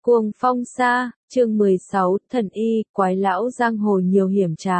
Cuồng phong xa, chương 16, thần y, quái lão giang hồ nhiều hiểm trá.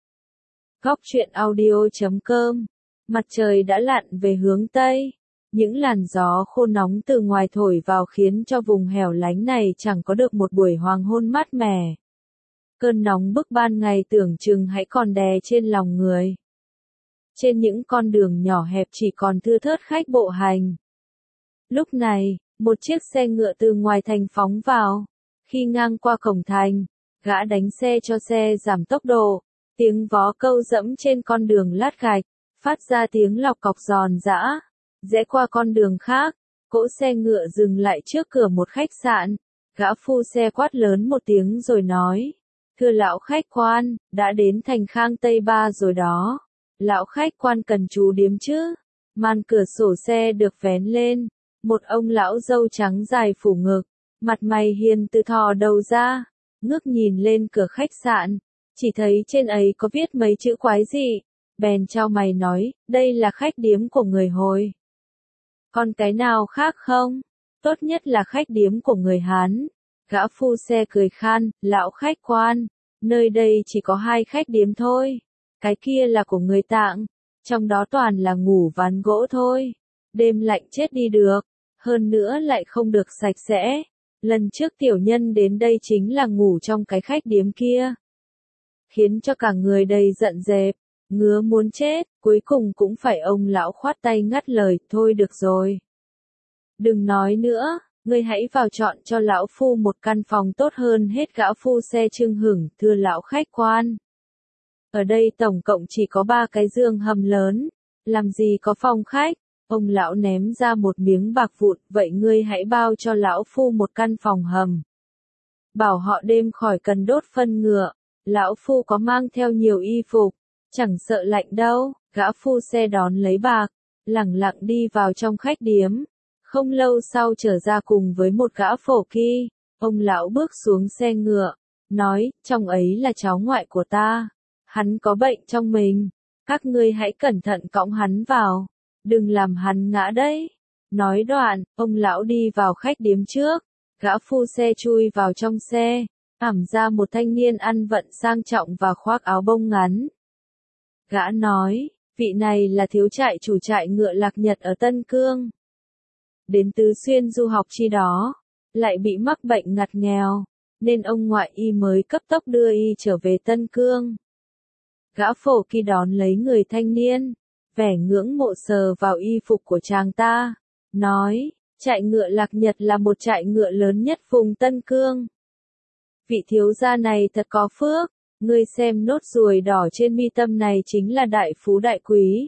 Góc truyện audio.com. Mặt trời đã lặn về hướng Tây. Những làn gió khô nóng từ ngoài thổi vào khiến cho vùng hẻo lánh này chẳng có được một buổi hoàng hôn mát mẻ. Cơn nóng bức ban ngày tưởng chừng hãy còn đè trên lòng người. Trên những con đường nhỏ hẹp chỉ còn thưa thớt khách bộ hành. Lúc này, một chiếc xe ngựa từ ngoài thành phóng vào. Khi ngang qua cổng thành, gã đánh xe cho xe giảm tốc độ. Tiếng vó câu dẫm trên con đường lát gạch, phát ra tiếng lọc cọc giòn giã. Rẽ qua con đường khác, cỗ xe ngựa dừng lại trước cửa một khách sạn. Gã phu xe quát lớn một tiếng rồi nói: "Thưa lão khách quan, đã đến thành Khang Tây Ba rồi đó. Lão khách quan cần chú điếm chứ?" Màn cửa sổ xe được vén lên. Một ông lão râu trắng dài phủ ngực, mặt mày hiền từ thò đầu ra, ngước nhìn lên cửa khách sạn, chỉ thấy trên ấy có viết mấy chữ quái dị, bèn chau mày nói: "Đây là khách điếm của người Hồi. Còn cái nào khác không? Tốt nhất là khách điếm của người Hán." Gã phu xe cười khan: "Lão khách quan, nơi đây chỉ có 2 khách điếm thôi. Cái kia là của người Tạng, trong đó toàn là ngủ ván gỗ thôi. Đêm lạnh chết đi được. Hơn nữa lại không được sạch sẽ. Lần trước tiểu nhân đến đây chính là ngủ trong cái khách điếm kia. Khiến cho cả người đầy giận dẹp, ngứa muốn chết." Cuối cùng cũng phải ông lão khoát tay ngắt lời: "Thôi được rồi. Đừng nói nữa, ngươi hãy vào chọn cho lão phu một căn phòng tốt hơn hết." Gã phu xe trưng hửng: "Thưa lão khách quan, ở đây tổng cộng chỉ có 3 cái giường hầm lớn, làm gì có phòng khách." Ông lão ném ra một miếng bạc vụn: "Vậy ngươi hãy bao cho lão phu một căn phòng hầm. Bảo họ đêm khỏi cần đốt phân ngựa, lão phu có mang theo nhiều y phục, chẳng sợ lạnh đâu." Gã phu xe đón lấy bạc, lẳng lặng đi vào trong khách điếm. Không lâu sau trở ra cùng với một gã phổ kỳ. Ông lão bước xuống xe ngựa, nói: "Trong ấy là cháu ngoại của ta. Hắn có bệnh trong mình. Các ngươi hãy cẩn thận cõng hắn vào. Đừng làm hắn ngã đấy." Nói đoạn, ông lão đi vào khách điếm trước. Gã phu xe chui vào trong xe, ẵm ra một thanh niên ăn vận sang trọng và khoác áo bông ngắn. Gã nói: "Vị này là thiếu trại chủ trại ngựa Lạc Nhật ở Tân Cương. Đến Tứ Xuyên du học chi đó, lại bị mắc bệnh ngặt nghèo, nên ông ngoại y mới cấp tốc đưa y trở về Tân Cương." Gã phổ kỳ đón lấy người thanh niên, vẻ ngưỡng mộ sờ vào y phục của chàng ta, nói: "Trại ngựa Lạc Nhật là một trại ngựa lớn nhất vùng Tân Cương. Vị thiếu gia này thật có phước, ngươi xem nốt ruồi đỏ trên mi tâm này chính là đại phú đại quý.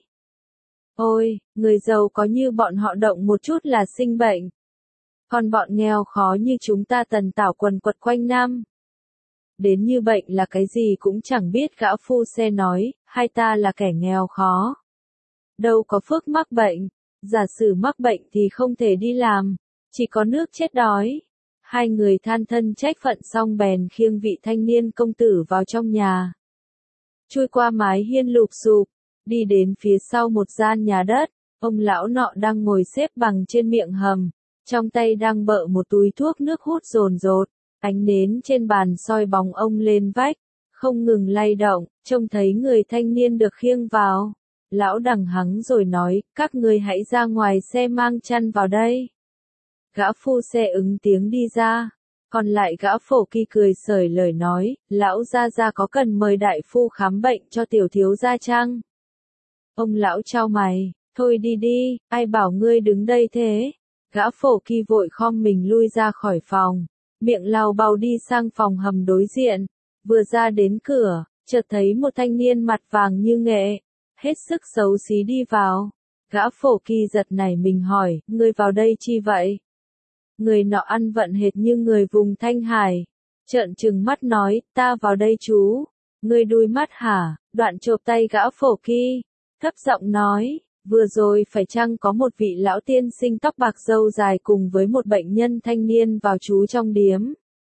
Ôi, người giàu có như bọn họ động một chút là sinh bệnh. Còn bọn nghèo khó như chúng ta tần tảo quần quật quanh năm. Đến như bệnh là cái gì cũng chẳng biết." Gã phu xe nói: "Hai ta là kẻ nghèo khó, đâu có phước mắc bệnh. Giả sử mắc bệnh thì không thể đi làm, chỉ có nước chết đói." Hai người than thân trách phận xong bèn khiêng vị thanh niên công tử vào trong nhà. Chui qua mái hiên lụp xụp, đi đến phía sau một gian nhà đất. Ông lão nọ đang ngồi xếp bằng trên miệng hầm, trong tay đang bợ một túi thuốc nước hút dồn dột. Ánh nến trên bàn soi bóng ông lên vách, không ngừng lay động. Trông thấy người thanh niên được khiêng vào, lão đằng hắng rồi nói: "Các ngươi hãy ra ngoài xe mang chăn vào đây." Gã phu xe ứng tiếng đi ra. Còn lại gã phổ kỳ cười xởi lời nói: "Lão gia gia có cần mời đại phu khám bệnh cho tiểu thiếu gia chăng?" Ông lão chau mày: "Thôi đi đi, ai bảo ngươi đứng đây thế." Gã phổ kỳ vội khom mình lui ra khỏi phòng, miệng lào bào đi sang phòng hầm đối diện. Vừa ra đến cửa, chợt thấy một thanh niên mặt vàng như nghệ, hết sức xấu xí đi vào. Gã phổ kỳ giật nảy mình hỏi: "Ngươi vào đây chi vậy?" Người nọ ăn vận hệt như người vùng Thanh Hải, trợn trừng mắt nói: "Ta vào đây chú. Ngươi đuôi mắt hả?" Đoạn chộp tay gã phổ kỳ, thấp giọng nói: "Vừa rồi phải chăng có một vị lão tiên sinh tóc bạc râu dài cùng với một bệnh nhân thanh niên vào trú trong điếm?"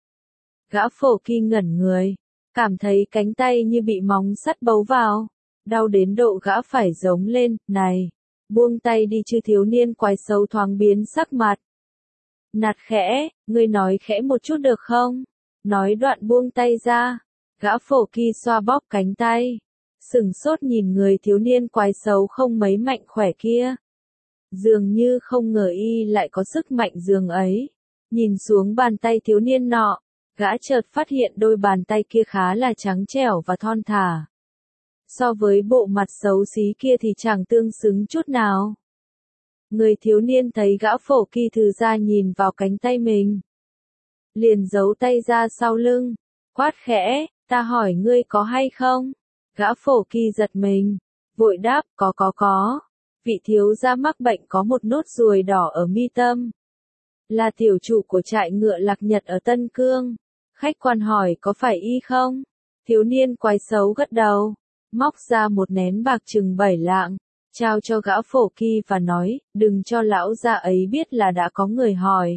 Gã phổ kỳ ngẩn người, cảm thấy cánh tay như bị móng sắt bấu vào, đau đến độ gã phải giống lên: "Này, buông tay đi chứ!" Thiếu niên quái xấu thoáng biến sắc mặt. Nạt khẽ, ngươi nói khẽ một chút được không? Nói đoạn buông tay ra. Gã phổ kỳ xoa bóp cánh tay. Sửng sốt nhìn người thiếu niên quái xấu không mấy mạnh khỏe kia. Dường như không ngờ y lại có sức mạnh dường ấy. Nhìn xuống bàn tay thiếu niên nọ, gã chợt phát hiện đôi bàn tay kia khá là trắng trẻo và thon thả. So với bộ mặt xấu xí kia thì chẳng tương xứng chút nào. Người thiếu niên thấy gã phổ kỳ thừ ra nhìn vào cánh tay mình. Liền giấu tay ra sau lưng, quát khẽ, ta hỏi ngươi có hay không? Gã phổ kỳ giật mình, vội đáp, có. Vị thiếu gia mắc bệnh có một nốt ruồi đỏ ở mi tâm. Là tiểu chủ của trại ngựa Lạc Nhật ở Tân Cương. Khách quan hỏi có phải y không? Thiếu niên quái xấu gật đầu, móc ra một nén bạc chừng 7 lạng, trao cho gã phổ kỳ và nói, đừng cho lão gia ấy biết là đã có người hỏi.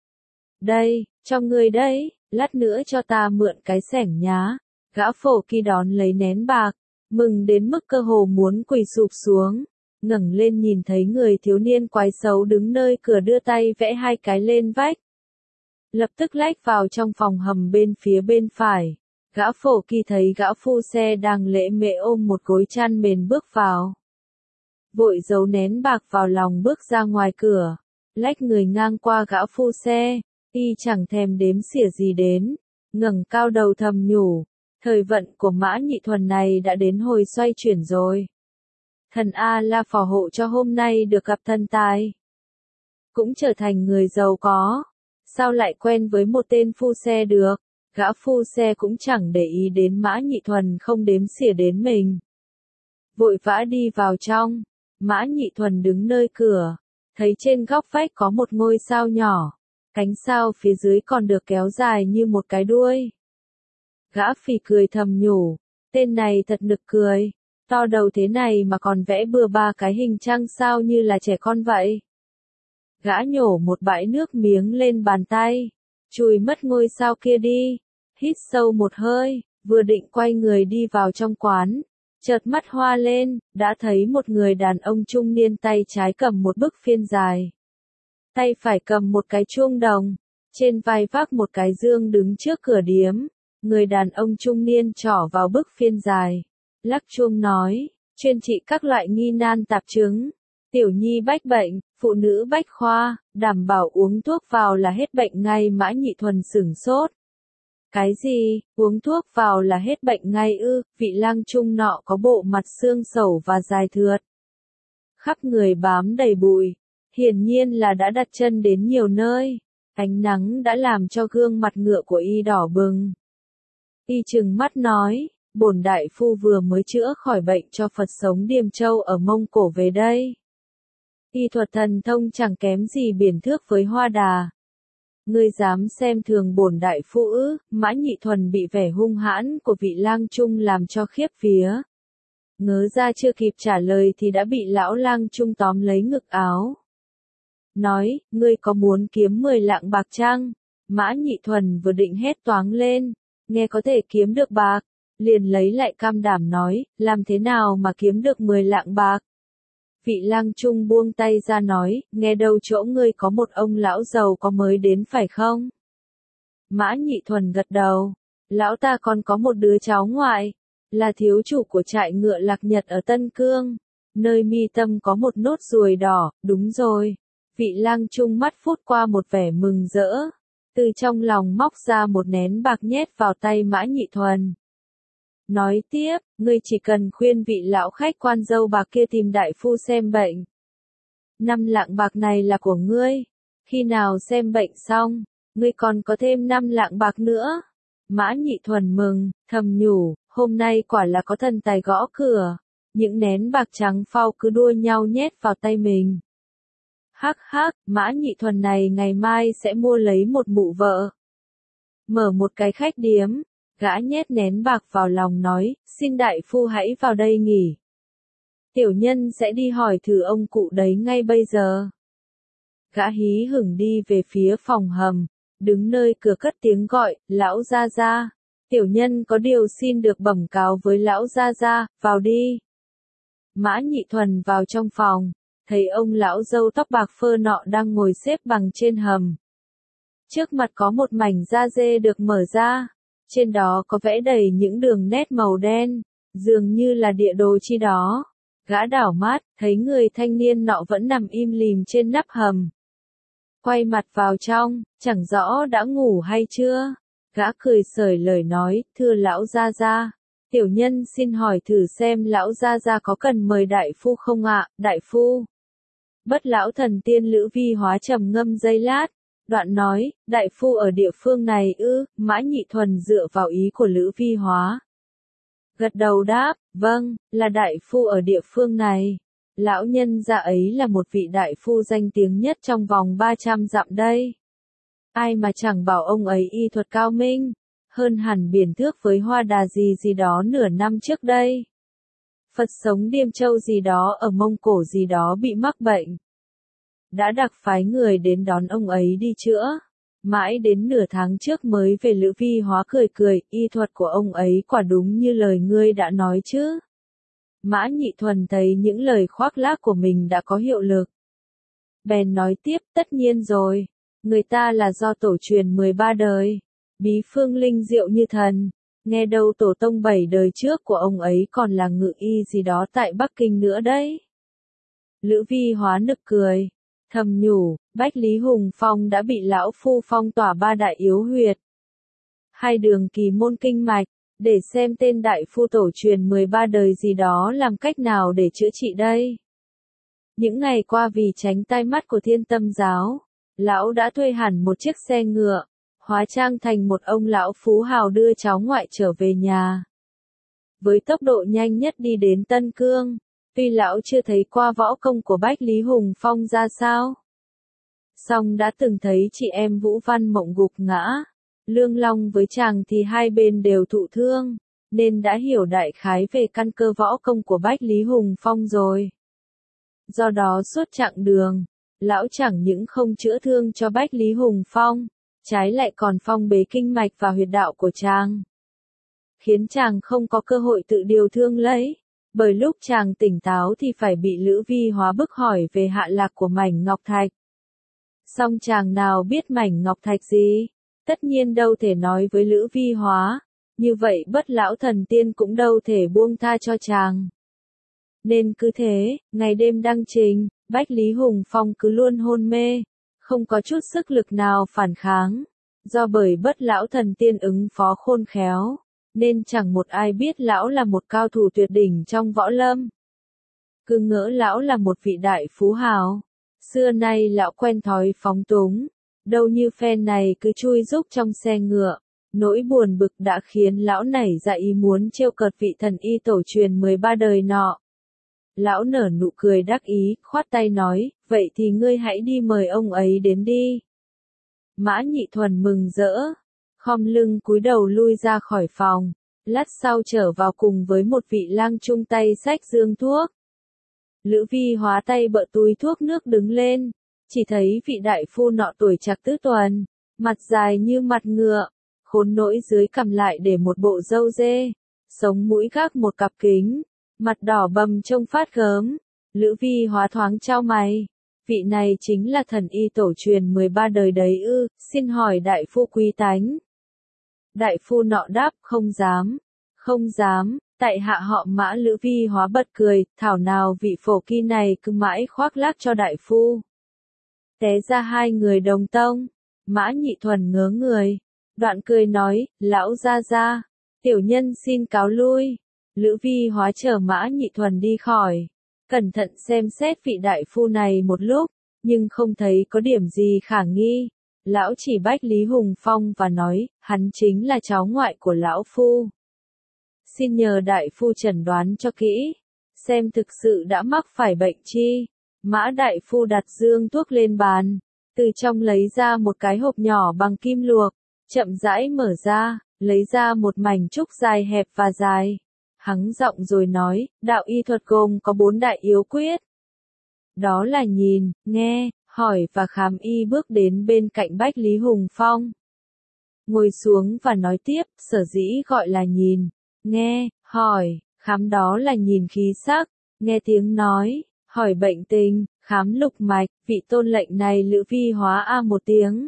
Đây, cho ngươi đấy, lát nữa cho ta mượn cái xẻng nhá. Gã phổ kỳ đón lấy nén bạc, mừng đến mức cơ hồ muốn quỳ sụp xuống, ngẩng lên nhìn thấy người thiếu niên quái xấu đứng nơi cửa đưa tay vẽ 2 cái lên vách. Lập tức lách vào trong phòng hầm bên phía bên phải. Gã phổ kỳ thấy gã phu xe đang lễ mễ ôm một gối chăn mền bước vào. Vội giấu nén bạc vào lòng bước ra ngoài cửa, lách người ngang qua gã phu xe, y chẳng thèm đếm xỉa gì đến, ngẩng cao đầu thầm nhủ, thời vận của Mã Nhị Thuần này đã đến hồi xoay chuyển rồi. Thần A-la phò hộ cho hôm nay được gặp thần tài. Cũng trở thành người giàu có. Sao lại quen với một tên phu xe được? Gã phu xe cũng chẳng để ý đến Mã Nhị Thuần không đếm xỉa đến mình. Vội vã đi vào trong. Mã Nhị Thuần đứng nơi cửa, thấy trên góc vách có một ngôi sao nhỏ. Cánh sao phía dưới còn được kéo dài như một cái đuôi. Gã phì cười thầm nhủ, tên này thật nực cười. To đầu thế này mà còn vẽ bừa ba cái hình trăng sao như là trẻ con vậy. Gã nhổ một bãi nước miếng lên bàn tay, chùi mất ngôi sao kia đi, hít sâu một hơi, vừa định quay người đi vào trong quán, chợt mắt hoa lên, đã thấy một người đàn ông trung niên tay trái cầm một bức phiên dài. Tay phải cầm một cái chuông đồng, trên vai vác một cái dương đứng trước cửa điếm, người đàn ông trung niên trỏ vào bức phiên dài. Lắc chuông nói, chuyên trị các loại nghi nan tạp chứng, tiểu nhi bách bệnh, phụ nữ bách khoa, đảm bảo uống thuốc vào là hết bệnh ngay. Mã Nhị Thuần sửng sốt. Cái gì, uống thuốc vào là hết bệnh ngay ư? Vị lang trung nọ có bộ mặt xương xẩu và dài thượt, khắp người bám đầy bụi, hiển nhiên là đã đặt chân đến nhiều nơi, ánh nắng đã làm cho gương mặt ngựa của y đỏ bừng. Y trừng mắt nói, bổn đại phu vừa mới chữa khỏi bệnh cho Phật sống Điềm Châu ở Mông Cổ về đây. Y thuật thần thông chẳng kém gì biển thước với Hoa Đà. Ngươi dám xem thường bổn đại phu ư? Mã Nhị Thuần bị vẻ hung hãn của vị lang trung làm cho khiếp vía. Ngớ ra chưa kịp trả lời thì đã bị lão lang trung tóm lấy ngực áo. Nói, ngươi có muốn kiếm 10 lạng bạc chăng? Mã Nhị Thuần vừa định hét toáng lên, nghe có thể kiếm được bạc, liền lấy lại can đảm nói, làm thế nào mà kiếm được 10 lạng bạc? Vị lang trung buông tay ra nói, nghe đâu chỗ ngươi có một ông lão giàu có mới đến phải không? Mã Nhị Thuần gật đầu, lão ta còn có một đứa cháu ngoại, là thiếu chủ của trại ngựa Lạc Nhật ở Tân Cương, nơi mi tâm có một nốt ruồi đỏ. Đúng rồi. Vị lang trung mắt phút qua một vẻ mừng rỡ, từ trong lòng móc ra một nén bạc nhét vào tay Mã Nhị Thuần. Nói tiếp, ngươi chỉ cần khuyên vị lão khách quan dâu bạc kia tìm đại phu xem bệnh. 5 lạng bạc này là của ngươi. Khi nào xem bệnh xong, ngươi còn có thêm 5 lạng bạc nữa. Mã Nhị Thuần mừng, thầm nhủ, hôm nay quả là có thần tài gõ cửa. Những nén bạc trắng phau cứ đua nhau nhét vào tay mình. Hắc hắc, Mã Nhị Thuần này ngày mai sẽ mua lấy một mụ vợ. Mở một cái khách điếm. Gã nhét nén bạc vào lòng nói, xin đại phu hãy vào đây nghỉ. Tiểu nhân sẽ đi hỏi thử ông cụ đấy ngay bây giờ. Gã hí hửng đi về phía phòng hầm, đứng nơi cửa cất tiếng gọi, lão gia gia. Tiểu nhân có điều xin được bẩm cáo với lão gia gia, vào đi. Mã Nhị Thuần vào trong phòng, thấy ông lão râu tóc bạc phơ nọ đang ngồi xếp bằng trên hầm. Trước mặt có một mảnh da dê được mở ra, trên đó có vẽ đầy những đường nét màu đen, dường như là địa đồ chi đó. Gã đảo mắt, thấy người thanh niên nọ vẫn nằm im lìm trên nắp hầm. Quay mặt vào trong, chẳng rõ đã ngủ hay chưa. Gã cười xởi lời nói, thưa lão gia gia, tiểu nhân xin hỏi thử xem lão gia gia có cần mời đại phu không ạ, đại phu. Bất lão thần tiên Lữ Vi Hóa trầm ngâm giây lát, đoạn nói, đại phu ở địa phương này ư, Mã Nhị Thuần dựa vào ý của Lữ Vi Hóa. Gật đầu đáp, vâng, là đại phu ở địa phương này. Lão nhân gia ấy là một vị đại phu danh tiếng nhất trong vòng 300 dặm đây. Ai mà chẳng bảo ông ấy y thuật cao minh, hơn hẳn biển thước với hoa đà gì đó nửa năm trước đây. Phật sống Điêm Châu gì đó ở Mông Cổ gì đó bị mắc bệnh. Đã đặc phái người đến đón ông ấy đi chữa. Mãi đến nửa tháng trước mới về. Lữ Vi Hóa cười cười, y thuật của ông ấy quả đúng như lời ngươi đã nói chứ. Mã Nhị Thuần thấy những lời khoác lác của mình đã có hiệu lực. Bèn nói tiếp, tất nhiên rồi, người ta là do tổ truyền 13 đời, bí phương linh diệu như thần, nghe đâu tổ tông 7 đời trước của ông ấy còn là ngự y gì đó tại Bắc Kinh nữa đấy. Lữ Vi Hóa nực cười, thầm nhủ, Bách Lý Hùng Phong đã bị lão phu phong tỏa 3 đại yếu huyệt, 2 đường kỳ môn kinh mạch, để xem tên đại phu tổ truyền 13 đời gì đó làm cách nào để chữa trị đây. Những ngày qua vì tránh tai mắt của Thiên Tâm giáo, lão đã thuê hẳn một chiếc xe ngựa, hóa trang thành một ông lão phú hào đưa cháu ngoại trở về nhà. Với tốc độ nhanh nhất đi đến Tân Cương, tuy lão chưa thấy qua võ công của Bách Lý Hùng Phong ra sao, song đã từng thấy chị em Vũ Văn Mộng gục ngã. Lương Long với chàng thì hai bên đều thụ thương, nên đã hiểu đại khái về căn cơ võ công của Bách Lý Hùng Phong rồi. Do đó suốt chặng đường, lão chẳng những không chữa thương cho Bách Lý Hùng Phong, trái lại còn phong bế kinh mạch và huyệt đạo của chàng, khiến chàng không có cơ hội tự điều thương lấy, bởi lúc chàng tỉnh táo thì phải bị Lữ Vi Hóa bức hỏi về hạ lạc của mảnh ngọc thạch. Song chàng nào biết mảnh ngọc thạch gì? Tất nhiên đâu thể nói với Lữ Vi Hóa, như vậy bất lão thần tiên cũng đâu thể buông tha cho chàng. Nên cứ thế, ngày đêm đăng trình, Bách Lý Hùng Phong cứ luôn hôn mê, không có chút sức lực nào phản kháng. Do bởi bất lão thần tiên ứng phó khôn khéo, nên chẳng một ai biết lão là một cao thủ tuyệt đỉnh trong võ lâm. Cứ ngỡ lão là một vị đại phú hào. Xưa nay lão quen thói phóng túng. Đâu như phen này cứ chui rúc trong xe ngựa, nỗi buồn bực đã khiến lão nảy ra ý muốn trêu cợt vị thần y tổ truyền 13 đời nọ. Lão nở nụ cười đắc ý, khoát tay nói, vậy thì ngươi hãy đi mời ông ấy đến đi. Mã Nhị Thuần mừng rỡ, khom lưng cúi đầu lui ra khỏi phòng, lát sau trở vào cùng với một vị lang chung tay xách dương thuốc. Lữ Vi Hóa tay bợ túi thuốc nước đứng lên. Chỉ thấy vị đại phu nọ tuổi trạc tứ tuần, mặt dài như mặt ngựa, khốn nỗi dưới cằm lại để một bộ râu dê, sống mũi gác một cặp kính, mặt đỏ bầm trông phát gớm. Lữ Vi Hóa thoáng chau mày, vị này chính là thần y tổ truyền 13 đời đấy ư, xin hỏi đại phu quý tánh. Đại phu nọ đáp, không dám, tại hạ họ Mã. Lữ Vi Hóa bật cười, thảo nào vị phổ kỳ này cứ mãi khoác lác cho đại phu. Té ra hai người đồng tông. Mã Nhị Thuần ngớ người, đoạn cười nói, lão gia gia, tiểu nhân xin cáo lui. Lữ Vi Hóa chờ Mã Nhị Thuần đi khỏi, cẩn thận xem xét vị đại phu này một lúc, nhưng không thấy có điểm gì khả nghi. Lão chỉ Bách Lý Hùng Phong và nói, hắn chính là cháu ngoại của lão phu. Xin nhờ đại phu chẩn đoán cho kỹ, xem thực sự đã mắc phải bệnh chi. Mã đại phu đặt dương thuốc lên bàn, từ trong lấy ra một cái hộp nhỏ bằng kim luộc, chậm rãi mở ra, lấy ra một mảnh trúc dài hẹp và dài. Hắng giọng rồi nói, đạo y thuật gồm có 4 đại yếu quyết. Đó là nhìn, nghe, hỏi và khám. Y bước đến bên cạnh Bách Lý Hùng Phong, ngồi xuống và nói tiếp, sở dĩ gọi là nhìn, nghe, hỏi, khám đó là nhìn khí sắc, nghe tiếng nói, hỏi bệnh tình, khám lục mạch. Vị tôn lệnh này Lữ Vi Hóa a một tiếng,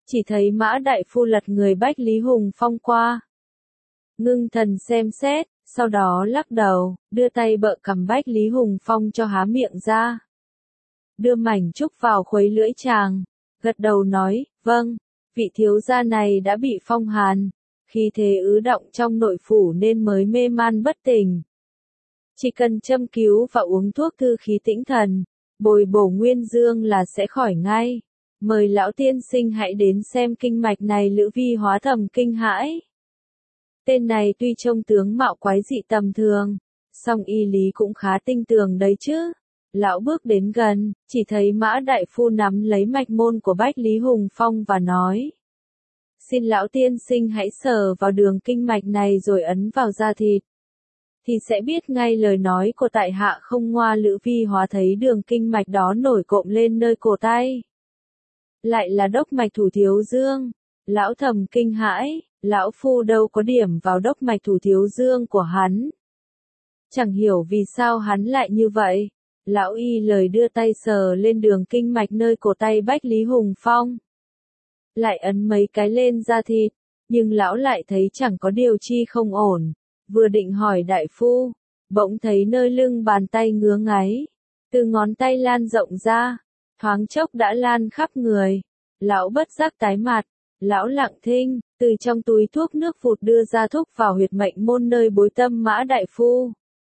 chỉ thấy Mã Đại Phu lật người Bách Lý Hùng Phong qua. Ngưng thần xem xét, sau đó lắc đầu, đưa tay bợ cầm Bách Lý Hùng Phong cho há miệng ra. Đưa mảnh trúc vào khuấy lưỡi chàng, gật đầu nói, vâng, vị thiếu gia này đã bị phong hàn, khi thế ứ động trong nội phủ nên mới mê man bất tỉnh. Chỉ cần châm cứu và uống thuốc thư khí tĩnh thần, bồi bổ nguyên dương là sẽ khỏi ngay. Mời lão tiên sinh hãy đến xem kinh mạch này. Lữ Vi Hóa thầm kinh hãi. Tên này tuy trông tướng mạo quái dị tầm thường, song y lý cũng khá tinh tường đấy chứ. Lão bước đến gần, chỉ thấy Mã Đại Phu nắm lấy mạch môn của Bách Lý Hùng Phong và nói. Xin lão tiên sinh hãy sờ vào đường kinh mạch này rồi ấn vào da thịt. Thì sẽ biết ngay lời nói của tại hạ không ngoa. Lữ Vi Hóa thấy đường kinh mạch đó nổi cộm lên nơi cổ tay. Lại là đốc mạch thủ thiếu dương. Lão thầm kinh hãi, lão phu đâu có điểm vào đốc mạch thủ thiếu dương của hắn. Chẳng hiểu vì sao hắn lại như vậy. Lão y lời đưa tay sờ lên đường kinh mạch nơi cổ tay Bách Lý Hùng Phong. Lại ấn mấy cái lên da thịt, nhưng lão lại thấy chẳng có điều chi không ổn. Vừa định hỏi đại phu, bỗng thấy nơi lưng bàn tay ngứa ngáy, từ ngón tay lan rộng ra, thoáng chốc đã lan khắp người. Lão bất giác tái mặt, lão lặng thinh, từ trong túi thuốc nước vụt đưa ra thúc vào huyệt mệnh môn nơi bối tâm Mã Đại Phu.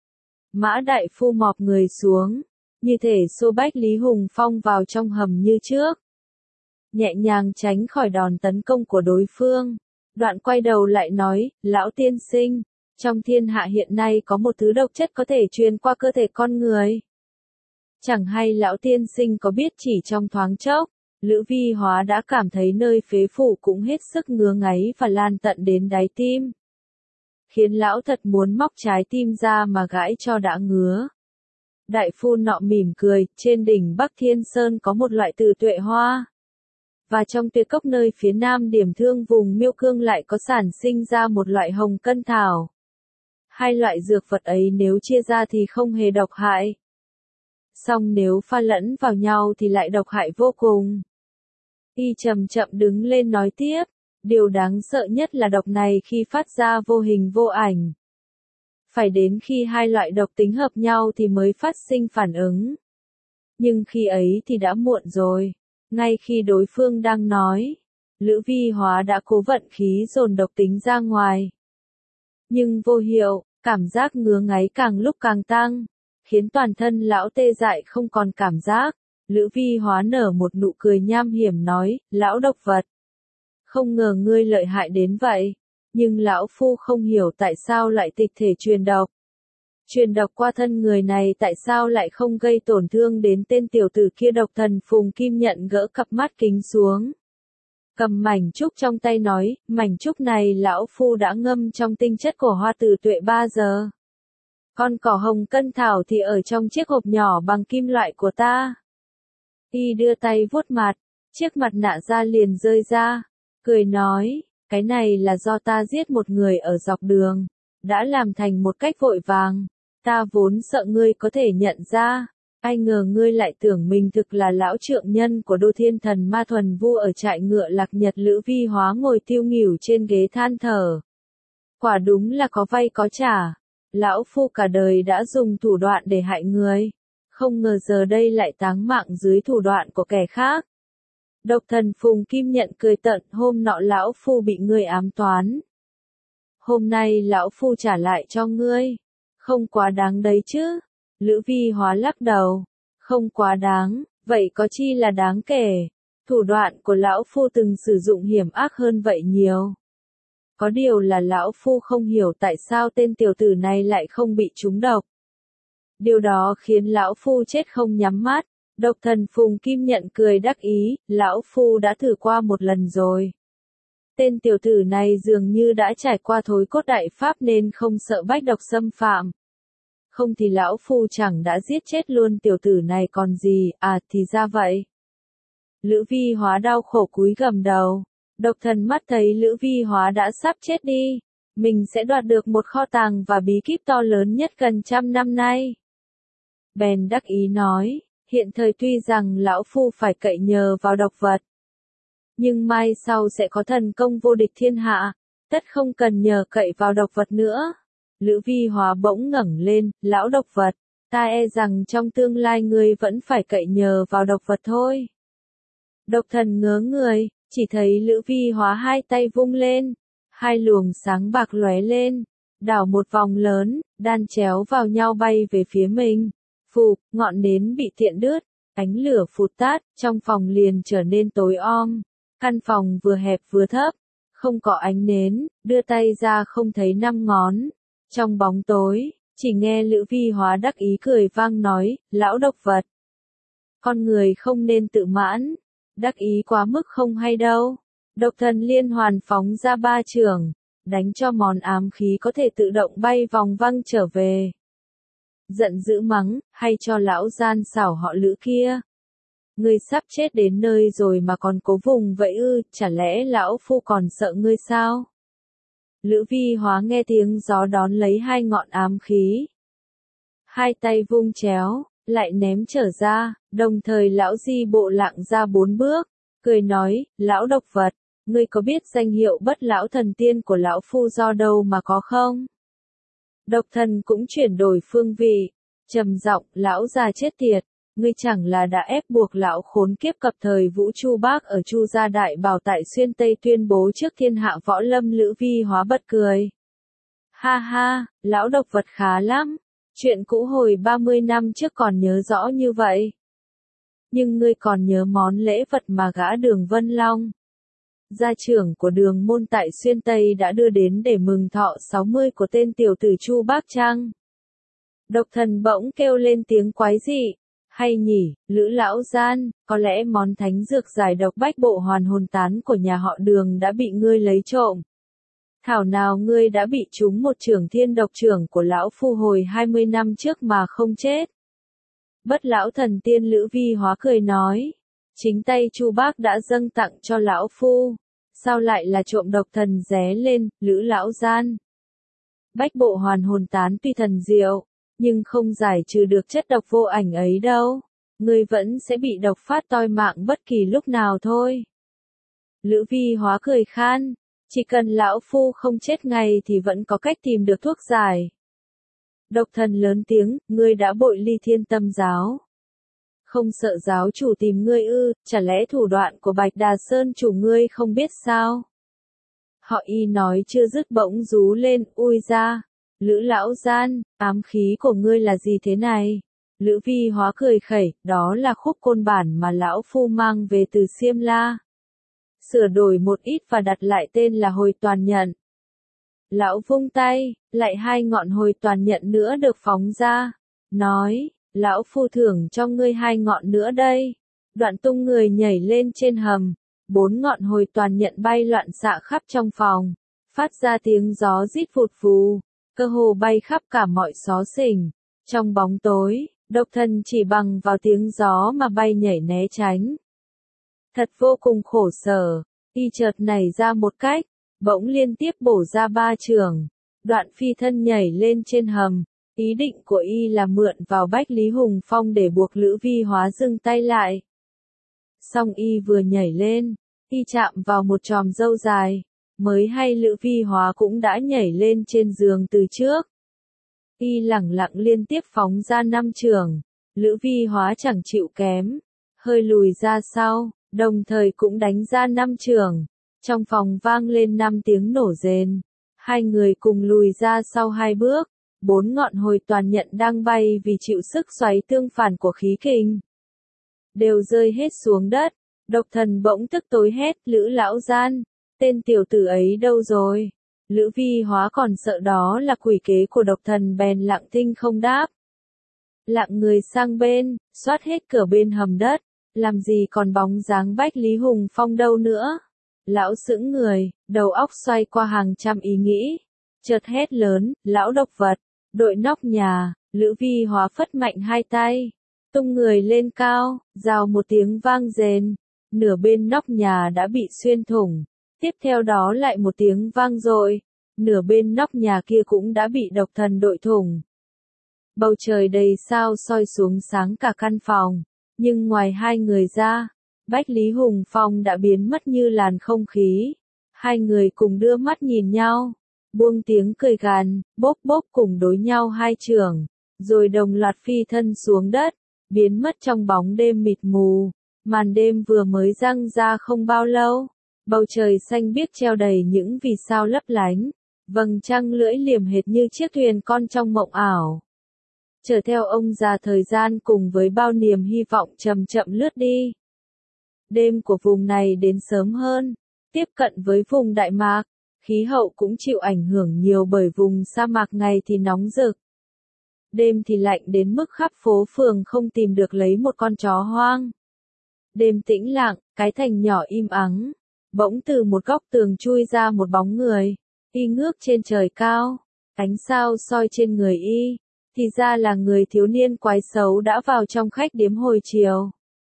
Mã Đại Phu mọp người xuống, như thể xô Bách Lý Hùng Phong vào trong hầm như trước. Nhẹ nhàng tránh khỏi đòn tấn công của đối phương. Đoạn quay đầu lại nói, lão tiên sinh, trong thiên hạ hiện nay có một thứ độc chất có thể truyền qua cơ thể con người. Chẳng hay lão tiên sinh có biết chỉ trong thoáng chốc, Lữ Vi Hóa đã cảm thấy nơi phế phủ cũng hết sức ngứa ngáy và lan tận đến đáy tim. Khiến lão thật muốn móc trái tim ra mà gãi cho đã ngứa. Đại phu nọ mỉm cười, trên đỉnh Bắc Thiên Sơn có một loại từ tuệ hoa. Và trong tuyệt cốc nơi phía nam điểm thương vùng Miêu Cương lại có sản sinh ra một loại hồng cân thảo. Hai loại dược vật ấy nếu chia ra thì không hề độc hại. Song nếu pha lẫn vào nhau thì lại độc hại vô cùng. Y chậm chậm đứng lên nói tiếp, điều đáng sợ nhất là độc này khi phát ra vô hình vô ảnh. Phải đến khi hai loại độc tính hợp nhau thì mới phát sinh phản ứng. Nhưng khi ấy thì đã muộn rồi. Ngay khi đối phương đang nói, Lữ Vi Hóa đã cố vận khí dồn độc tính ra ngoài. Nhưng vô hiệu, cảm giác ngứa ngáy càng lúc càng tăng, khiến toàn thân lão tê dại không còn cảm giác. Lữ Vi Hóa nở một nụ cười nham hiểm nói, lão độc vật. Không ngờ ngươi lợi hại đến vậy, nhưng lão phu không hiểu tại sao lại tịch thể truyền độc. Truyền độc qua thân người này tại sao lại không gây tổn thương đến tên tiểu tử kia. Độc thần Phùng Kim Nhận gỡ cặp mắt kính xuống. Cầm mảnh trúc trong tay nói, mảnh trúc này lão phu đã ngâm trong tinh chất của hoa tử tuệ 3 giờ. Con cỏ hồng cân thảo thì ở trong chiếc hộp nhỏ bằng kim loại của ta. Y đưa tay vuốt mặt, chiếc mặt nạ da liền rơi ra, cười nói, cái này là do ta giết một người ở dọc đường, đã làm thành một cách vội vàng. Ta vốn sợ ngươi có thể nhận ra, ai ngờ ngươi lại tưởng mình thực là lão trượng nhân của Đô Thiên Thần Ma Thuần Vu ở trại ngựa Lạc Nhật. Lữ Vi Hóa ngồi tiêu nghỉu trên ghế than thở. Quả đúng là có vay có trả, lão phu cả đời đã dùng thủ đoạn để hại người, không ngờ giờ đây lại táng mạng dưới thủ đoạn của kẻ khác. Độc thần Phùng Kim Nhận cười tận, hôm nọ lão phu bị ngươi ám toán. Hôm nay lão phu trả lại cho ngươi. Không quá đáng đấy chứ. Lữ Vi Hóa lắc đầu. Không quá đáng, vậy có chi là đáng kể. Thủ đoạn của lão phu từng sử dụng hiểm ác hơn vậy nhiều. Có điều là lão phu không hiểu tại sao tên tiểu tử này lại không bị trúng độc. Điều đó khiến lão phu chết không nhắm mắt. Độc thần Phùng Kim Nhận cười đắc ý, lão phu đã thử qua một lần rồi. Tên tiểu tử này dường như đã trải qua thối cốt đại pháp nên không sợ bách độc xâm phạm. Không thì lão phu chẳng đã giết chết luôn tiểu tử này còn gì, à thì ra vậy. Lữ Vi Hóa đau khổ cúi gằm đầu. Độc thần mắt thấy Lữ Vi Hóa đã sắp chết đi. Mình sẽ đoạt được một kho tàng và bí kíp to lớn nhất gần 100 năm nay. Bèn đắc ý nói, hiện thời tuy rằng lão phu phải cậy nhờ vào độc vật. nhưng mai sau sẽ có thần công vô địch thiên hạ, tất không cần nhờ cậy vào độc vật nữa. Lữ Vi Hóa bỗng ngẩng lên, lão độc vật, ta e rằng trong tương lai ngươi vẫn phải cậy nhờ vào độc vật thôi. Độc thần ngớ người, chỉ thấy Lữ Vi Hóa hai tay vung lên, hai luồng sáng bạc lóe lên, đảo một vòng lớn, đan chéo vào nhau bay về phía mình. Phù, ngọn nến bị tiện đứt, ánh lửa phụt tắt, trong phòng liền trở nên tối om. Căn phòng vừa hẹp vừa thấp, không có ánh nến, đưa tay ra không thấy năm ngón. Trong bóng tối, chỉ nghe Lữ Vi Hóa đắc ý cười vang nói, lão độc vật. Con người không nên tự mãn, đắc ý quá mức không hay đâu. Độc thần liên hoàn phóng ra 3 chưởng, đánh cho món ám khí có thể tự động bay vòng văng trở về. Giận dữ mắng, hay cho lão gian xảo họ Lữ kia. Ngươi sắp chết đến nơi rồi mà còn cố vùng vậy ư, chả lẽ lão phu còn sợ ngươi sao? Lữ Vi Hóa nghe tiếng gió đón lấy hai ngọn ám khí. Hai tay vung chéo, lại ném trở ra, đồng thời lão di bộ lạng ra 4 bước, cười nói, lão độc vật, ngươi có biết danh hiệu bất lão thần tiên của lão phu do đâu mà có không? Độc thần cũng chuyển đổi phương vị, trầm giọng, lão già chết tiệt, ngươi chẳng là đã ép buộc lão khốn kiếp cập thời Vũ Chu Bác ở Chu Gia Đại Bảo tại Xuyên Tây tuyên bố trước thiên hạ võ lâm. Lữ Vi Hóa bật cười. Ha ha, lão độc vật khá lắm, chuyện cũ hồi 30 năm trước còn nhớ rõ như vậy. Nhưng ngươi còn nhớ món lễ vật mà gã Đường Vân Long, gia trưởng của Đường môn tại Xuyên Tây đã đưa đến để mừng thọ 60 của tên tiểu tử Chu Bác chăng? Độc thần bỗng kêu lên tiếng quái dị. Hay nhỉ, Lữ lão gian, có lẽ món thánh dược giải độc bách bộ hoàn hồn tán của nhà họ Đường đã bị ngươi lấy trộm. Thảo nào ngươi đã bị trúng một chưởng thiên độc chưởng của lão phu hồi 20 năm trước mà không chết. Bất lão thần tiên Lữ Vi Hóa cười nói, chính tay Chu Bác đã dâng tặng cho lão phu, sao lại là trộm? Độc thần ré lên, Lữ lão gian. Bách bộ hoàn hồn tán tuy thần diệu, nhưng không giải trừ được chất độc vô ảnh ấy đâu, ngươi vẫn sẽ bị độc phát toi mạng bất kỳ lúc nào thôi. Lữ Vi Hóa cười khan, chỉ cần lão phu không chết ngay thì vẫn có cách tìm được thuốc giải. Độc thần lớn tiếng, ngươi đã bội ly Thiên Tâm giáo. Không sợ giáo chủ tìm ngươi ư, chả lẽ thủ đoạn của Bạch Đà Sơn chủ ngươi không biết sao? Họ Y nói chưa dứt bỗng rú lên, ui ra. Lữ lão gian, ám khí của ngươi là gì thế này? Lữ Vi Hóa cười khẩy, đó là khúc côn bản mà lão phu mang về từ Xiêm La. Sửa đổi một ít và đặt lại tên là hồi toàn nhận. Lão vung tay, lại hai ngọn hồi toàn nhận nữa được phóng ra. Nói, lão phu thưởng cho ngươi hai ngọn nữa đây. Đoạn tung người nhảy lên trên hầm. 4 ngọn hồi toàn nhận bay loạn xạ khắp trong phòng. Phát ra tiếng gió rít phụt phù. Cơ hồ bay khắp cả mọi xó xỉnh. Trong bóng tối, độc thần chỉ bằng vào tiếng gió mà bay nhảy né tránh. Thật vô cùng khổ sở, y chợt nảy ra một cách, bỗng liên tiếp bổ ra 3 chưởng. Đoạn phi thân nhảy lên trên hầm, ý định của y là mượn vào Bách Lý Hùng Phong để buộc Lữ Vi Hóa dừng tay lại. Song y vừa nhảy lên, y chạm vào một chòm râu dài. Mới hay Lữ Vi Hóa cũng đã nhảy lên trên giường từ trước. Y lẳng lặng liên tiếp phóng ra 5 chưởng. Lữ Vi Hóa chẳng chịu kém, hơi lùi ra sau, đồng thời cũng đánh ra 5 chưởng. Trong phòng vang lên 5 tiếng nổ rền. Hai người cùng lùi ra sau 2 bước. 4 ngọn hồi toàn nhận đang bay vì chịu sức xoáy tương phản của khí kình, đều rơi hết xuống đất. Độc thần bỗng tức tối hét, Lữ lão gian, tên tiểu tử ấy đâu rồi? Lữ Vi Hóa còn sợ đó là quỷ kế của độc thần bèn lặng thinh không đáp. Lặng người sang bên, xoát hết cửa bên hầm đất, làm gì còn bóng dáng Bách Lý Hùng Phong đâu nữa. Lão sững người, đầu óc xoay qua hàng trăm ý nghĩ, chợt hét lớn, lão độc vật, đội nóc nhà. Lữ Vi Hóa phất mạnh hai tay, tung người lên cao, rào một tiếng vang rền, nửa bên nóc nhà đã bị xuyên thủng. Tiếp theo đó lại một tiếng vang dội, nửa bên nóc nhà kia cũng đã bị độc thần đội thủng. Bầu trời đầy sao soi xuống sáng cả căn phòng, nhưng ngoài hai người ra, Bách Lý Hùng Phong đã biến mất như làn không khí. Hai người cùng đưa mắt nhìn nhau, buông tiếng cười gằn, bốp bốp cùng đối nhau hai chưởng, rồi đồng loạt phi thân xuống đất, biến mất trong bóng đêm mịt mù. Màn đêm vừa mới giăng ra không bao lâu, bầu trời xanh biếc treo đầy những vì sao lấp lánh, vầng trăng lưỡi liềm hệt như chiếc thuyền con trong mộng ảo. Chở theo ông già thời gian cùng với bao niềm hy vọng chậm chậm lướt đi. Đêm của vùng này đến sớm hơn, tiếp cận với vùng Đại Mạc, khí hậu cũng chịu ảnh hưởng nhiều bởi vùng sa mạc ngày thì nóng rực. Đêm thì lạnh đến mức khắp phố phường không tìm được lấy một con chó hoang. Đêm tĩnh lặng, cái thành nhỏ im ắng, bỗng từ một góc tường chui ra một bóng người, y ngước trên trời cao, ánh sao soi trên người y, thì ra là người thiếu niên quái xấu đã vào trong khách điếm hồi chiều.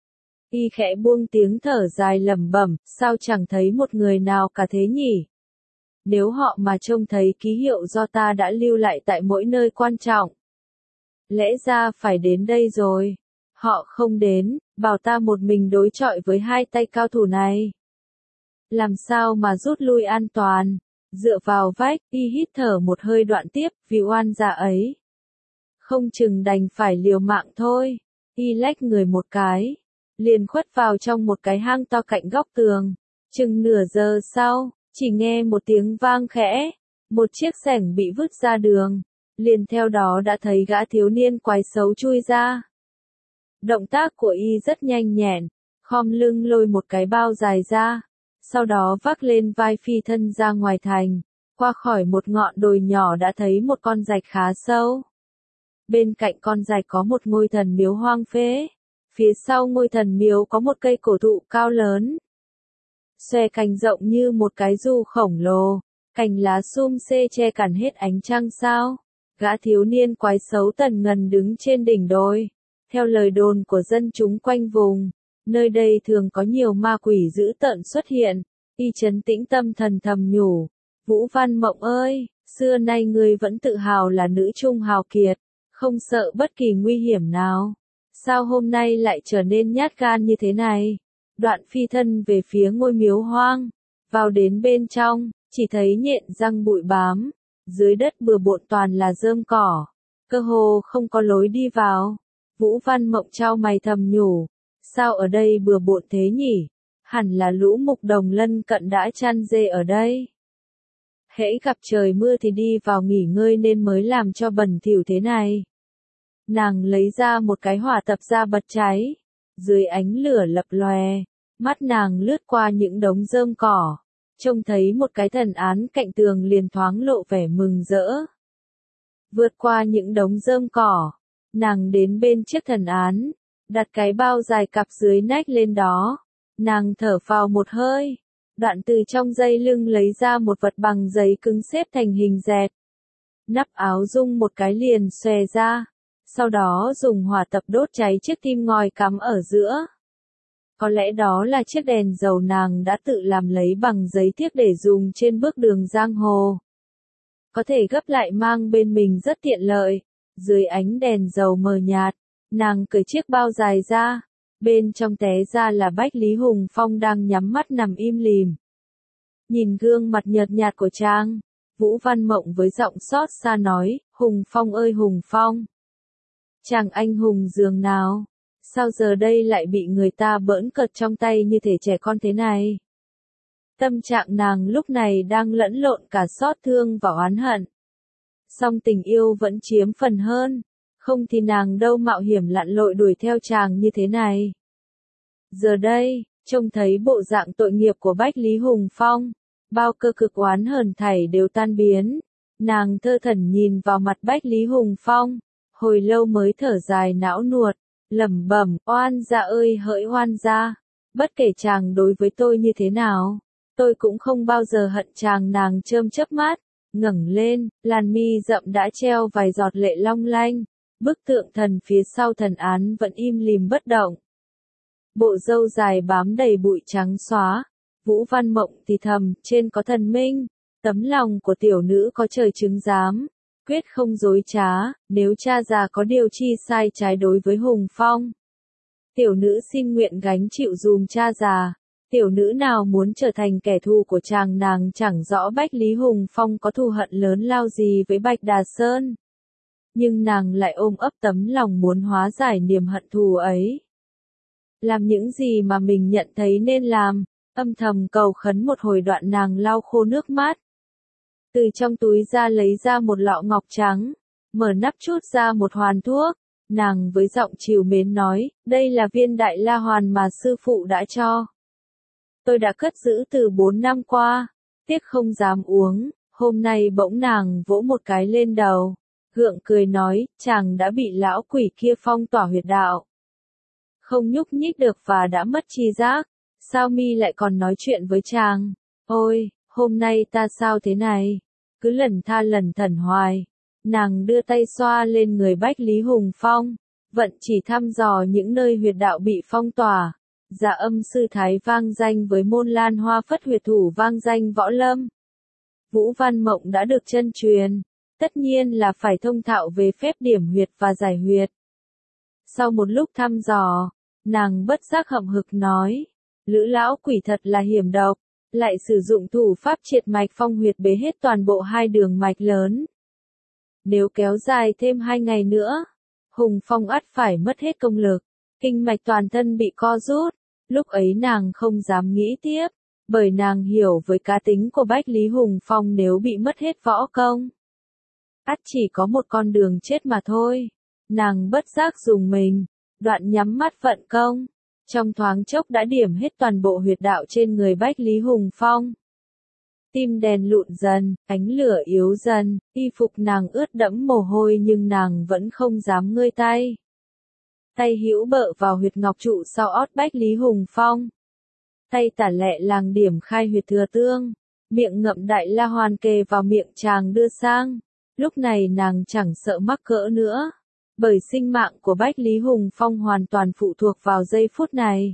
Y khẽ buông tiếng thở dài lẩm bẩm, sao chẳng thấy một người nào cả thế nhỉ? Nếu họ mà trông thấy ký hiệu do ta đã lưu lại tại mỗi nơi quan trọng, lẽ ra phải đến đây rồi. Họ không đến, bảo ta một mình đối chọi với hai tay cao thủ này. Làm sao mà rút lui an toàn? Dựa vào vách, y hít thở một hơi đoạn tiếp, vì oan gia ấy. Không chừng đành phải liều mạng thôi. Y lách người một cái, liền khuất vào trong một cái hang to cạnh góc tường. Chừng nửa giờ sau, chỉ nghe một tiếng vang khẽ, một chiếc xẻng bị vứt ra đường. Liền theo đó đã thấy gã thiếu niên quái xấu chui ra. Động tác của y rất nhanh nhẹn, khom lưng lôi một cái bao dài ra, sau đó vác lên vai phi thân ra ngoài thành, qua khỏi một ngọn đồi nhỏ đã thấy một con rạch khá sâu. Bên cạnh con rạch có một ngôi thần miếu hoang phế, phía sau ngôi thần miếu có một cây cổ thụ cao lớn, xòe cành rộng như một cái du khổng lồ, cành lá sum xê che cản hết ánh trăng sao. Gã thiếu niên quái xấu tần ngần đứng trên đỉnh đồi. Theo lời đồn của dân chúng quanh vùng, nơi đây thường có nhiều ma quỷ dữ tợn xuất hiện. Y trấn tĩnh tâm thần thầm nhủ, Vũ Văn Mộng ơi, xưa nay ngươi vẫn tự hào là nữ trung hào kiệt, không sợ bất kỳ nguy hiểm nào. Sao hôm nay lại trở nên nhát gan như thế này? Đoạn phi thân về phía ngôi miếu hoang, vào đến bên trong, chỉ thấy nhện răng bụi bám, dưới đất bừa bộn toàn là rơm cỏ, cơ hồ không có lối đi vào. Vũ Văn Mộng chau mày thầm nhủ, sao ở đây bừa bộn thế nhỉ? Hẳn là lũ mục đồng lân cận đã chăn dê ở đây. Hễ gặp trời mưa thì đi vào nghỉ ngơi nên mới làm cho bẩn thỉu thế này. Nàng lấy ra một cái hỏa tập ra bật cháy, dưới ánh lửa lập lòe, mắt nàng lướt qua những đống rơm cỏ, trông thấy một cái thần án cạnh tường liền thoáng lộ vẻ mừng rỡ. Vượt qua những đống rơm cỏ, nàng đến bên chiếc thần án, đặt cái bao dài cặp dưới nách lên đó. Nàng thở phào một hơi, đoạn từ trong dây lưng lấy ra một vật bằng giấy cứng xếp thành hình dẹt. Nắp áo rung một cái liền xòe ra, sau đó dùng hỏa tập đốt cháy chiếc tim ngòi cắm ở giữa. Có lẽ đó là chiếc đèn dầu nàng đã tự làm lấy bằng giấy thiếc để dùng trên bước đường giang hồ. Có thể gấp lại mang bên mình rất tiện lợi. Dưới ánh đèn dầu mờ nhạt, nàng cởi chiếc bao dài ra, bên trong té ra là Bách Lý Hùng Phong đang nhắm mắt nằm im lìm. Nhìn gương mặt nhợt nhạt của chàng, Vũ Văn Mộng với giọng xót xa nói, Hùng Phong ơi Hùng Phong! Chàng anh hùng dường nào? Sao giờ đây lại bị người ta bỡn cợt trong tay như thể trẻ con thế này? Tâm trạng nàng lúc này đang lẫn lộn cả xót thương và oán hận. Song tình yêu vẫn chiếm phần hơn, không thì nàng đâu mạo hiểm lặn lội đuổi theo chàng như thế này. Giờ đây, trông thấy bộ dạng tội nghiệp của Bách Lý Hùng Phong, bao cơ cực oán hờn thảy đều tan biến. Nàng thơ thẩn nhìn vào mặt Bách Lý Hùng Phong, hồi lâu mới thở dài não nuột, lẩm bẩm, oan gia ơi hỡi oan gia, bất kể chàng đối với tôi như thế nào, tôi cũng không bao giờ hận chàng. Nàng chớm chớp mắt, ngẩng lên, làn mi rậm đã treo vài giọt lệ long lanh, bức tượng thần phía sau thần án vẫn im lìm bất động. Bộ râu dài bám đầy bụi trắng xóa, Vũ Văn Mộng thì thầm, trên có thần minh, tấm lòng của tiểu nữ có trời chứng giám, quyết không dối trá, nếu cha già có điều chi sai trái đối với Hùng Phong. Tiểu nữ xin nguyện gánh chịu dùm cha già. Tiểu nữ nào muốn trở thành kẻ thù của chàng, nàng chẳng rõ Bách Lý Hùng Phong có thù hận lớn lao gì với Bạch Đà Sơn. Nhưng nàng lại ôm ấp tấm lòng muốn hóa giải niềm hận thù ấy. Làm những gì mà mình nhận thấy nên làm, âm thầm cầu khấn một hồi, đoạn nàng lau khô nước mắt. Từ trong túi ra lấy ra một lọ ngọc trắng, mở nắp chút ra một hoàn thuốc, nàng với giọng trìu mến nói, đây là viên đại la hoàn mà sư phụ đã cho. Tôi đã cất giữ từ 4 năm qua, tiếc không dám uống, hôm nay bỗng nàng vỗ một cái lên đầu, gượng cười nói, chàng đã bị lão quỷ kia phong tỏa huyệt đạo. Không nhúc nhích được và đã mất tri giác, sao mi lại còn nói chuyện với chàng? Ôi, hôm nay ta sao thế này? Cứ lần tha lần thẩn hoài. Nàng đưa tay xoa lên người Bách Lý Hùng Phong, vận chỉ thăm dò những nơi huyệt đạo bị phong tỏa. Dạ âm sư thái vang danh với môn lan hoa phất huyệt thủ vang danh võ lâm. Vũ Văn Mộng đã được chân truyền, tất nhiên là phải thông thạo về phép điểm huyệt và giải huyệt. Sau một lúc thăm dò, nàng bất giác hậm hực nói, Lữ lão quỷ thật là hiểm độc, lại sử dụng thủ pháp triệt mạch phong huyệt bế hết toàn bộ 2 đường mạch lớn. Nếu kéo dài thêm 2 ngày nữa, Hùng Phong ắt phải mất hết công lực, kinh mạch toàn thân bị co rút. Lúc ấy nàng không dám nghĩ tiếp, bởi nàng hiểu với cá tính của Bách Lý Hùng Phong, nếu bị mất hết võ công, ắt chỉ có một con đường chết mà thôi. Nàng bất giác rùng mình, đoạn nhắm mắt vận công, trong thoáng chốc đã điểm hết toàn bộ huyệt đạo trên người Bách Lý Hùng Phong. Tim đèn lụn dần, ánh lửa yếu dần, y phục nàng ướt đẫm mồ hôi nhưng nàng vẫn không dám ngơi tay. Tay hữu bợ vào huyệt ngọc trụ sau ót Bách Lý Hùng Phong. Tay tả lẹ làng điểm khai huyệt thừa tương, miệng ngậm đại la hoàn kề vào miệng chàng đưa sang. Lúc này nàng chẳng sợ mắc cỡ nữa, bởi sinh mạng của Bách Lý Hùng Phong hoàn toàn phụ thuộc vào giây phút này.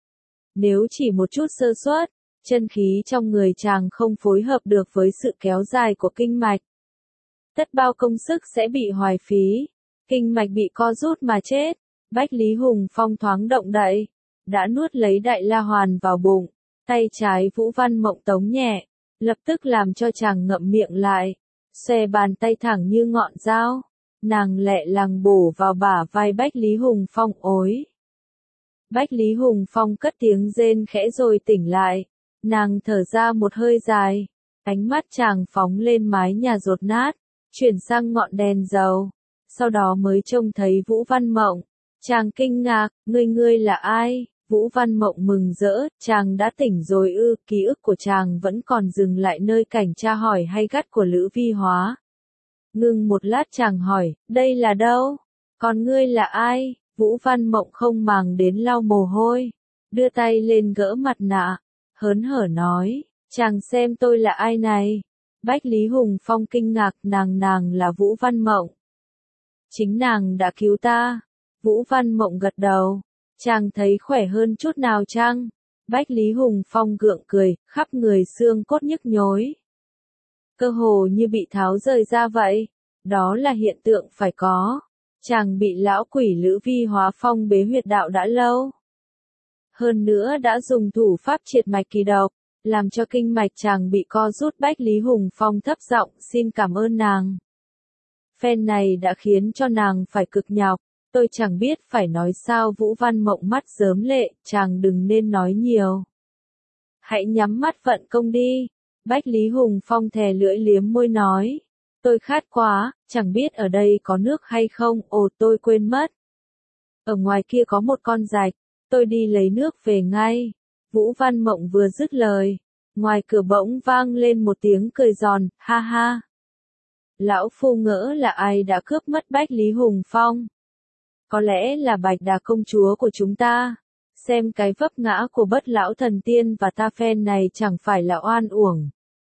Nếu chỉ một chút sơ suất, chân khí trong người chàng không phối hợp được với sự kéo dài của kinh mạch, tất bao công sức sẽ bị hoài phí, kinh mạch bị co rút mà chết. Bách Lý Hùng Phong thoáng động đậy, đã nuốt lấy đại la hoàn vào bụng, tay trái Vũ Văn Mộng tống nhẹ, lập tức làm cho chàng ngậm miệng lại, xòe bàn tay thẳng như ngọn dao, nàng lẹ làng bổ vào bả vai Bách Lý Hùng Phong. Ối! Bách Lý Hùng Phong cất tiếng rên khẽ rồi tỉnh lại, nàng thở ra một hơi dài, ánh mắt chàng phóng lên mái nhà dột nát, chuyển sang ngọn đèn dầu, sau đó mới trông thấy Vũ Văn Mộng. Chàng kinh ngạc, ngươi là ai? Vũ Văn Mộng mừng rỡ, chàng đã tỉnh rồi ư? Ký ức của chàng vẫn còn dừng lại nơi cảnh tra hỏi hay gắt của Lữ Vi Hóa. Ngừng một lát chàng hỏi, đây là đâu? Còn ngươi là ai? Vũ Văn Mộng không màng đến lau mồ hôi, đưa tay lên gỡ mặt nạ, hớn hở nói, chàng xem tôi là ai này? Bách Lý Hùng Phong kinh ngạc, nàng là Vũ Văn Mộng. Chính nàng đã cứu ta. Vũ Văn Mộng gật đầu, chàng thấy khỏe hơn chút nào chăng? Bách Lý Hùng Phong gượng cười, khắp người xương cốt nhức nhối. Cơ hồ như bị tháo rời ra vậy, đó là hiện tượng phải có. Chàng bị lão quỷ Lữ Vi Hóa phong bế huyệt đạo đã lâu. Hơn nữa đã dùng thủ pháp triệt mạch kỳ độc, làm cho kinh mạch chàng bị co rút. Bách Lý Hùng Phong thấp giọng, xin cảm ơn nàng. Phen này đã khiến cho nàng phải cực nhọc. Tôi chẳng biết phải nói sao. Vũ Văn Mộng mắt rớm lệ, chàng đừng nên nói nhiều. Hãy nhắm mắt vận công đi. Bách Lý Hùng Phong thè lưỡi liếm môi nói. Tôi khát quá, chẳng biết ở đây có nước hay không, ồ tôi quên mất. Ở ngoài kia có một con rạch, tôi đi lấy nước về ngay. Vũ Văn Mộng vừa dứt lời, ngoài cửa bỗng vang lên một tiếng cười giòn, ha ha. Lão phu ngỡ là ai đã cướp mất Bách Lý Hùng Phong. Có lẽ là Bạch Đà công chúa của chúng ta. Xem cái vấp ngã của Bất lão thần tiên và ta phen này chẳng phải là oan uổng.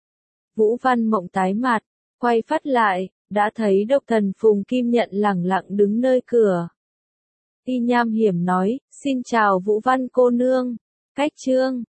Vũ Văn Mộng tái mặt, quay phát lại, đã thấy độc thần Phùng Kim Nhận lẳng lặng đứng nơi cửa. Y nham hiểm nói, xin chào Vũ Văn cô nương. Cách chương